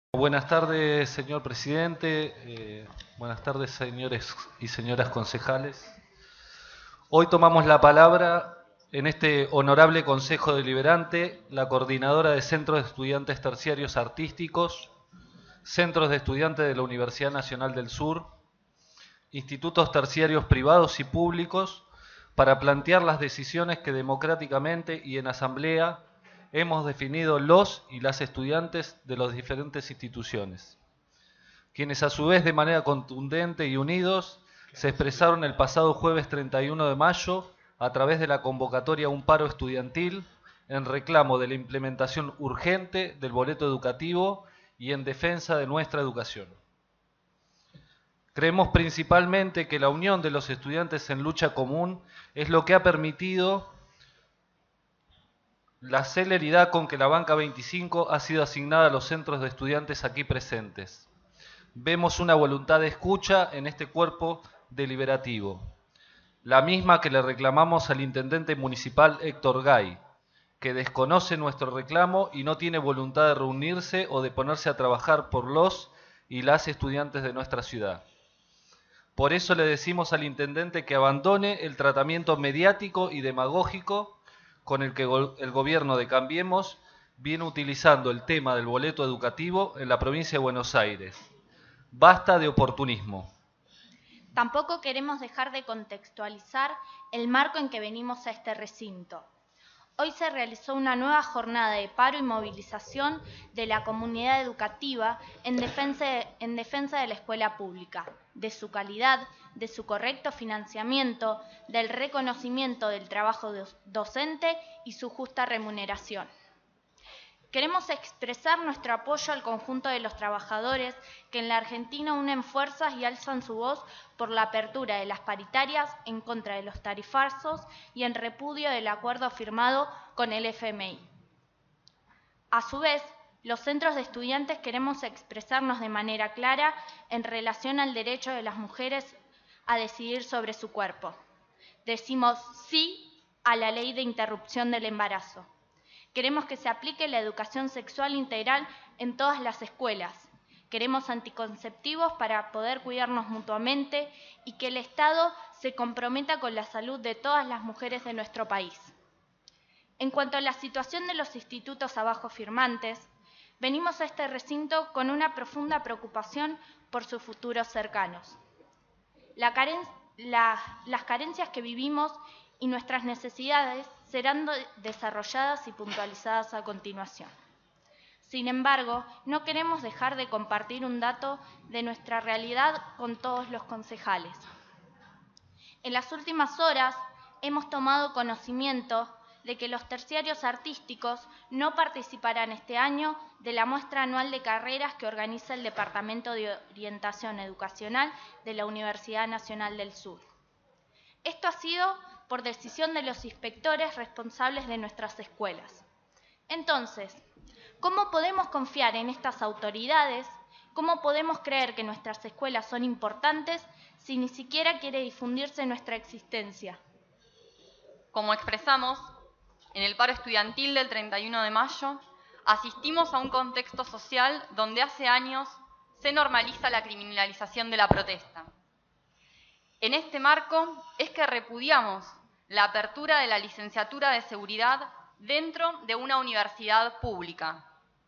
Buenas tardes, señor presidente. Buenas tardes, señores y señoras concejales. Hoy tomamos la palabra en este honorable Consejo Deliberante la coordinadora de Centros de Estudiantes Terciarios Artísticos, Centros de Estudiantes de la Universidad Nacional del Sur, institutos terciarios privados y públicos, para plantear las decisiones que democráticamente y en asamblea hemos definido los y las estudiantes de las diferentes instituciones, quienes a su vez de manera contundente y unidos se expresaron el pasado jueves 31 de mayo a través de la convocatoria a un paro estudiantil en reclamo de la implementación urgente del boleto educativo y en defensa de nuestra educación. Creemos principalmente que la unión de los estudiantes en lucha común es lo que ha permitido la celeridad con que la banca 25 ha sido asignada a los centros de estudiantes aquí presentes. Vemos una voluntad de escucha en este cuerpo deliberativo, la misma que le reclamamos al intendente municipal Héctor Gay, que desconoce nuestro reclamo y no tiene voluntad de reunirse o de ponerse a trabajar por los y las estudiantes de nuestra ciudad. Por eso le decimos al intendente que abandone el tratamiento mediático y demagógico con el que el gobierno de Cambiemos viene utilizando el tema del boleto educativo en la provincia de Buenos Aires. Basta de oportunismo. Tampoco queremos dejar de contextualizar el marco en que venimos a este recinto. Hoy se realizó una nueva jornada de paro y movilización de la comunidad educativa en defensa de la escuela pública, de su calidad, de su correcto financiamiento, del reconocimiento del trabajo docente y su justa remuneración. Queremos expresar nuestro apoyo al conjunto de los trabajadores que en la Argentina unen fuerzas y alzan su voz por la apertura de las paritarias en contra de los tarifazos y en repudio del acuerdo firmado con el FMI. A su vez, los centros de estudiantes queremos expresarnos de manera clara en relación al derecho de las mujeres a decidir sobre su cuerpo. Decimos sí a la ley de interrupción del embarazo. Queremos que se aplique la educación sexual integral en todas las escuelas. Queremos anticonceptivos para poder cuidarnos mutuamente y que el Estado se comprometa con la salud de todas las mujeres de nuestro país. En cuanto a la situación de los institutos abajo firmantes, venimos a este recinto con una profunda preocupación por sus futuros cercanos. Las carencias que vivimos y nuestras necesidades serán desarrolladas y puntualizadas a continuación. Sin embargo, no queremos dejar de compartir un dato de nuestra realidad con todos los concejales. En las últimas horas hemos tomado conocimiento de que los terciarios artísticos no participarán este año de la muestra anual de carreras que organiza el Departamento de Orientación Educacional de la Universidad Nacional del Sur. Esto ha sido por decisión de los inspectores responsables de nuestras escuelas. Entonces, ¿cómo podemos confiar en estas autoridades? ¿Cómo podemos creer que nuestras escuelas son importantes si ni siquiera quiere difundirse nuestra existencia? Como expresamos, en el paro estudiantil del 31 de mayo, asistimos a un contexto social donde hace años se normaliza la criminalización de la protesta. En este marco es que repudiamos la apertura de la licenciatura de seguridad dentro de una universidad pública.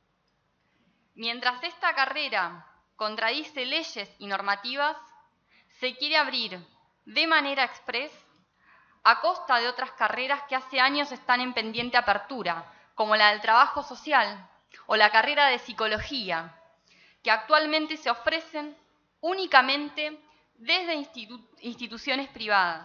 Mientras esta carrera contradice leyes y normativas, se quiere abrir de manera exprés a costa de otras carreras que hace años están en pendiente apertura, como la del trabajo social o la carrera de psicología, que actualmente se ofrecen únicamente desde instituciones privadas.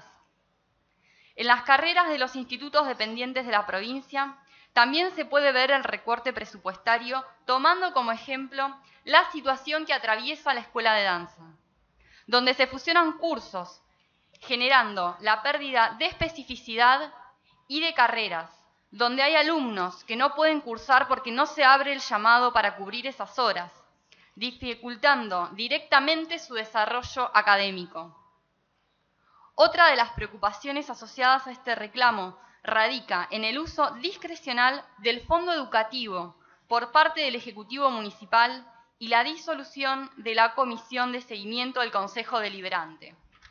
En las carreras de los institutos dependientes de la provincia también se puede ver el recorte presupuestario, tomando como ejemplo la situación que atraviesa la escuela de danza, donde se fusionan cursos, generando la pérdida de especificidad y de carreras, donde hay alumnos que no pueden cursar porque no se abre el llamado para cubrir esas horas, dificultando directamente su desarrollo académico. Otra de las preocupaciones asociadas a este reclamo radica en el uso discrecional del fondo educativo por parte del Ejecutivo Municipal y la disolución de la Comisión de Seguimiento del Consejo Deliberante.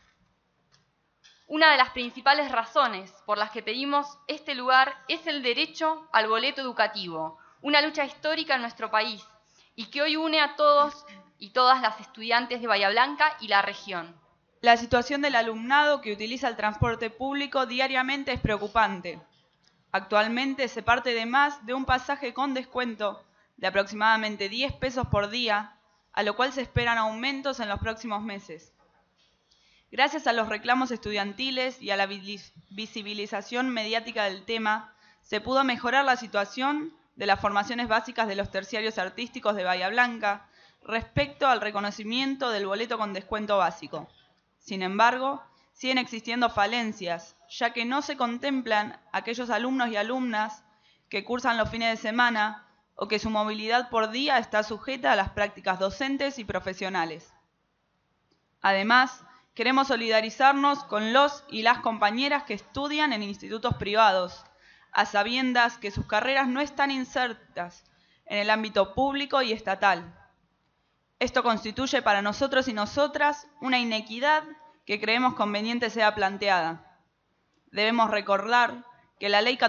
Una de las principales razones por las que pedimos este lugar es el derecho al boleto educativo, una lucha histórica en nuestro país y que hoy une a todos y todas las estudiantes de Bahía Blanca y la región. La situación del alumnado que utiliza el transporte público diariamente es preocupante. Actualmente se parte de más de un pasaje con descuento de aproximadamente 10 pesos por día, a lo cual se esperan aumentos en los próximos meses. Gracias a los reclamos estudiantiles y a la visibilización mediática del tema, se pudo mejorar la situación de las formaciones básicas de los terciarios artísticos de Bahía Blanca respecto al reconocimiento del boleto con descuento básico. Sin embargo, siguen existiendo falencias, ya que no se contemplan aquellos alumnos y alumnas que cursan los fines de semana o que su movilidad por día está sujeta a las prácticas docentes y profesionales. Además, queremos solidarizarnos con los y las compañeras que estudian en institutos privados, a sabiendas que sus carreras no están insertas en el ámbito público y estatal. Esto constituye para nosotros y nosotras una inequidad que creemos conveniente sea planteada. Debemos recordar que la Ley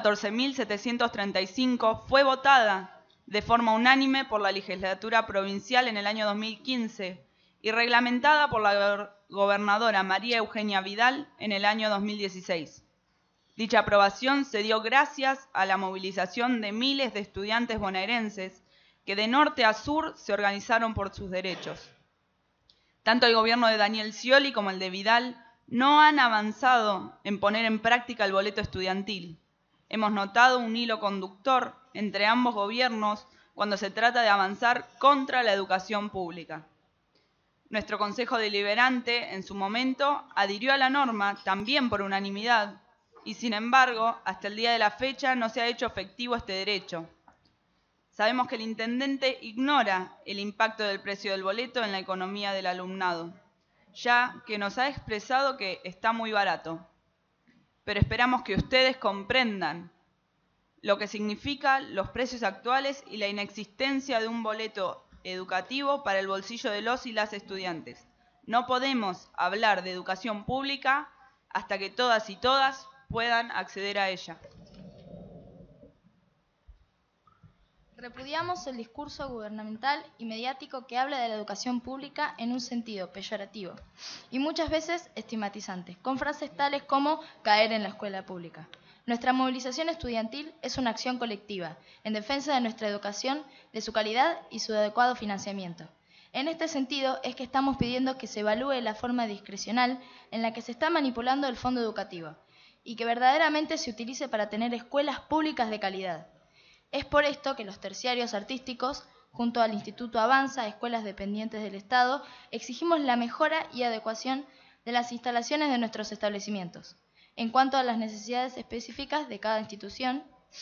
14.735 fue votada de forma unánime por la legislatura provincial en el año 2015 y reglamentada por la gobernadora María Eugenia Vidal en el año 2016. Dicha aprobación se dio gracias a la movilización de miles de estudiantes bonaerenses que de norte a sur se organizaron por sus derechos. Tanto el gobierno de Daniel Scioli como el de Vidal no han avanzado en poner en práctica el boleto estudiantil. Hemos notado un hilo conductor entre ambos gobiernos cuando se trata de avanzar contra la educación pública. Nuestro Consejo Deliberante, en su momento, adhirió a la norma también por unanimidad y, sin embargo, hasta el día de la fecha no se ha hecho efectivo este derecho. Sabemos que el intendente ignora el impacto del precio del boleto en la economía del alumnado, ya que nos ha expresado que está muy barato. Pero esperamos que ustedes comprendan lo que significan los precios actuales y la inexistencia de un boleto educativo para el bolsillo de los y las estudiantes. No podemos hablar de educación pública hasta que todas y todas puedan acceder a ella. Repudiamos el discurso gubernamental y mediático que habla de la educación pública en un sentido peyorativo y muchas veces estigmatizante, con frases tales como caer en la escuela pública. Nuestra movilización estudiantil es una acción colectiva en defensa de nuestra educación, de su calidad y su adecuado financiamiento. En este sentido es que estamos pidiendo que se evalúe la forma discrecional en la que se está manipulando el fondo educativo y que verdaderamente se utilice para tener escuelas públicas de calidad. Es por esto que los terciarios artísticos, junto al Instituto Avanza, escuelas dependientes del Estado, exigimos la mejora y adecuación de las instalaciones de nuestros establecimientos. En cuanto a las necesidades específicas de cada institución,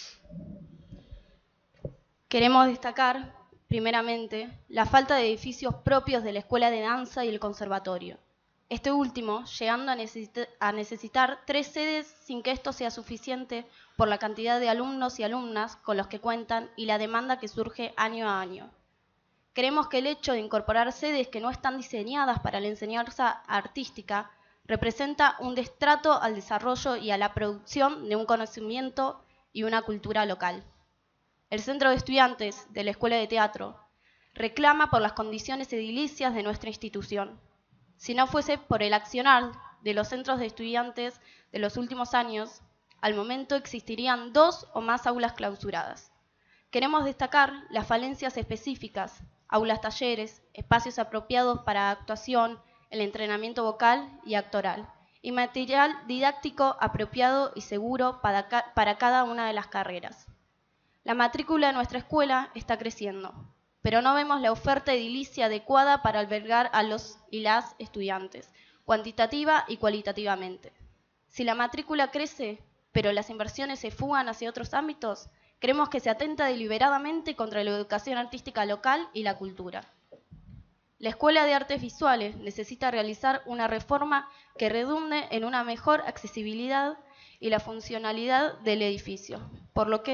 queremos destacar, primeramente, la falta de edificios propios de la Escuela de Danza y el Conservatorio. Este último, llegando a necesitar 3 sedes sin que esto sea suficiente por la cantidad de alumnos y alumnas con los que cuentan y la demanda que surge año a año. Creemos que el hecho de incorporar sedes que no están diseñadas para la enseñanza artística representa un destrato al desarrollo y a la producción de un conocimiento y una cultura local. El Centro de Estudiantes de la Escuela de Teatro reclama por las condiciones edilicias de nuestra institución. Si no fuese por el accionar de los centros de estudiantes de los últimos años, al momento existirían 2 o más aulas clausuradas. Queremos destacar las falencias específicas, aulas talleres, espacios apropiados para actuación, el entrenamiento vocal y actoral, y material didáctico apropiado y seguro para cada una de las carreras. La matrícula de nuestra escuela está creciendo, pero no vemos la oferta edilicia adecuada para albergar a los y las estudiantes, cuantitativa y cualitativamente. Si la matrícula crece, pero las inversiones se fugan hacia otros ámbitos, creemos que se atenta deliberadamente contra la educación artística local y la cultura. La Escuela de Artes Visuales necesita realizar una reforma que redunde en una mejor accesibilidad y la funcionalidad del edificio, por lo que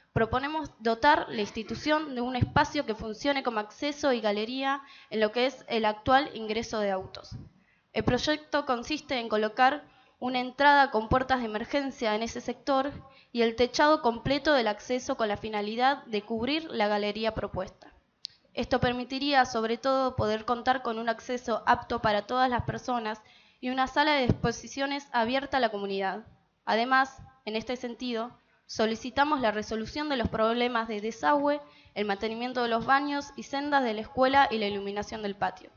proponemos dotar la institución de un espacio que funcione como acceso y galería en lo que es el actual ingreso de autos. El proyecto consiste en colocar una entrada con puertas de emergencia en ese sector y el techado completo del acceso con la finalidad de cubrir la galería propuesta. Esto permitiría, sobre todo, poder contar con un acceso apto para todas las personas y una sala de exposiciones abierta a la comunidad. Además, en este sentido, solicitamos la resolución de los problemas de desagüe, el mantenimiento de los baños y sendas de la escuela y la iluminación del patio.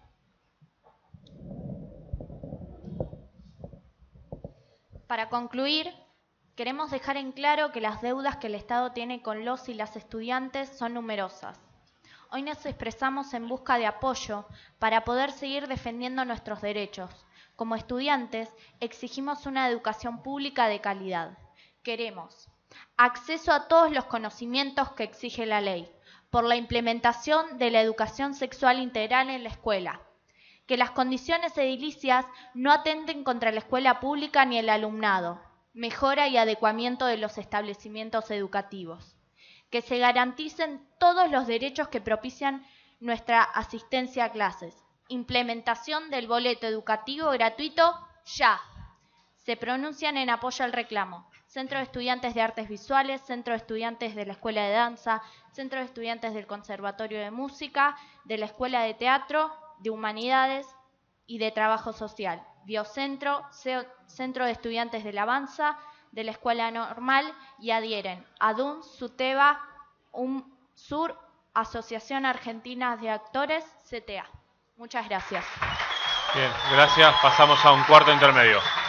Para concluir, queremos dejar en claro que las deudas que el Estado tiene con los y las estudiantes son numerosas. Hoy nos expresamos en busca de apoyo para poder seguir defendiendo nuestros derechos. Como estudiantes, exigimos una educación pública de calidad. Queremos acceso a todos los conocimientos que exige la ley, por la implementación de la educación sexual integral en la escuela, que las condiciones edilicias no atenten contra la escuela pública ni el alumnado, mejora y adecuamiento de los establecimientos educativos, que se garanticen todos los derechos que propician nuestra asistencia a clases, implementación del boleto educativo gratuito ya. Se pronuncian en apoyo al reclamo Centro de Estudiantes de Artes Visuales, Centro de Estudiantes de la Escuela de Danza, Centro de Estudiantes del Conservatorio de Música, de la Escuela de Teatro, de Humanidades y de Trabajo Social, Biocentro, Centro de Estudiantes de la Avanza, de la Escuela Normal y adhieren ADUM, SUTEBA, UMSUR, Asociación Argentina de Actores, CTA. Muchas gracias. Bien, gracias. Pasamos a un cuarto intermedio.